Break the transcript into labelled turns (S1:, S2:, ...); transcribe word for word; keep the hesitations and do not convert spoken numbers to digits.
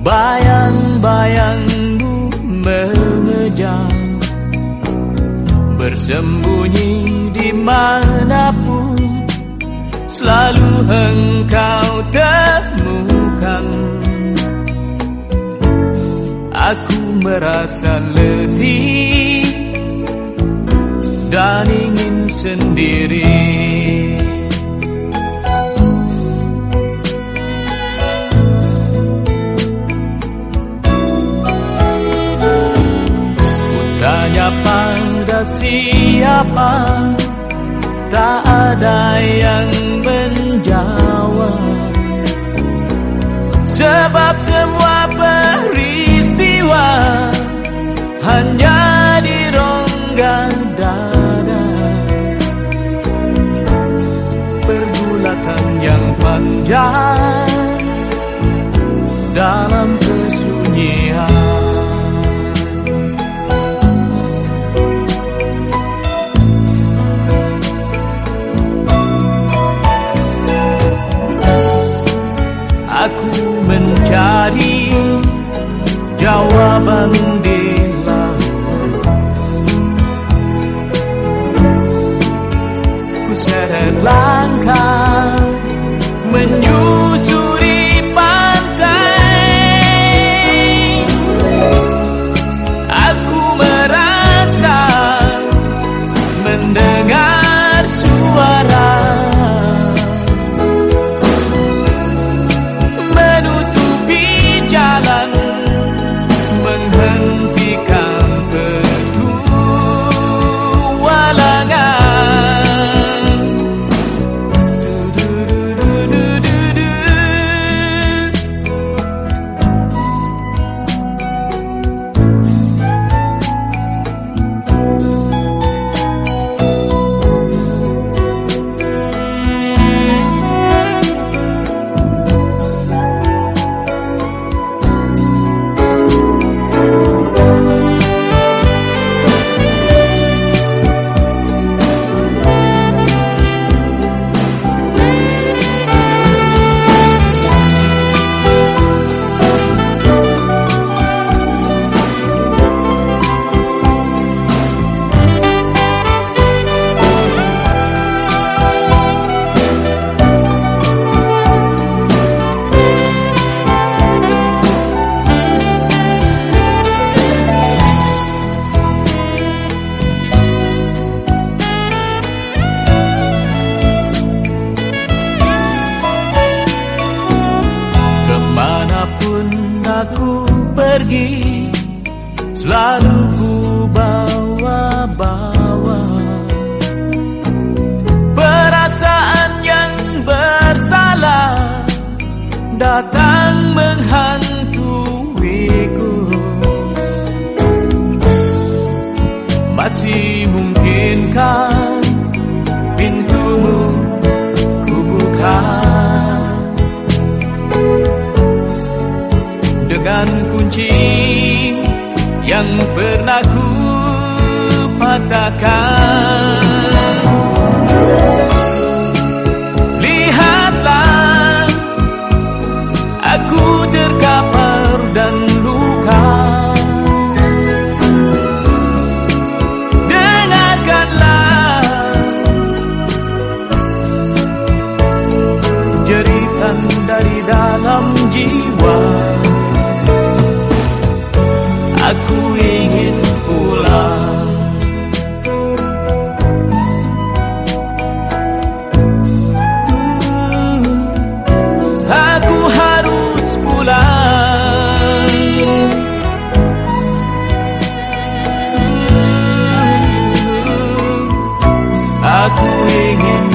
S1: Bayang-bayangmu mengejar, bersembunyi dimanapun, selalu engkau temukan. Aku merasa letih dan ingin sendiri. Tanya pada siapa, tak ada yang menjawab. Sebab semua peristiwa hanya di rongga dada. Pergulatan yang panjang dalam kesunyian. Aku mencari jawaban di laut. Ku seret langkah menyusuri pantai. Aku merasa mendengar suara menghentikan petualangan. Kemanapun aku pergi, selalu ku bawa-bawa perasaan yang bersalah datang menghantuiku. Masih mungkinkah pintumu ku buka dengan kunci yang pernah ku patahkan. Lihatlah, aku terkapar dan luka. Dengarkanlah jeritan dari dalam jiwa. Aku ingin pulang. Aku harus pulang. Aku ingin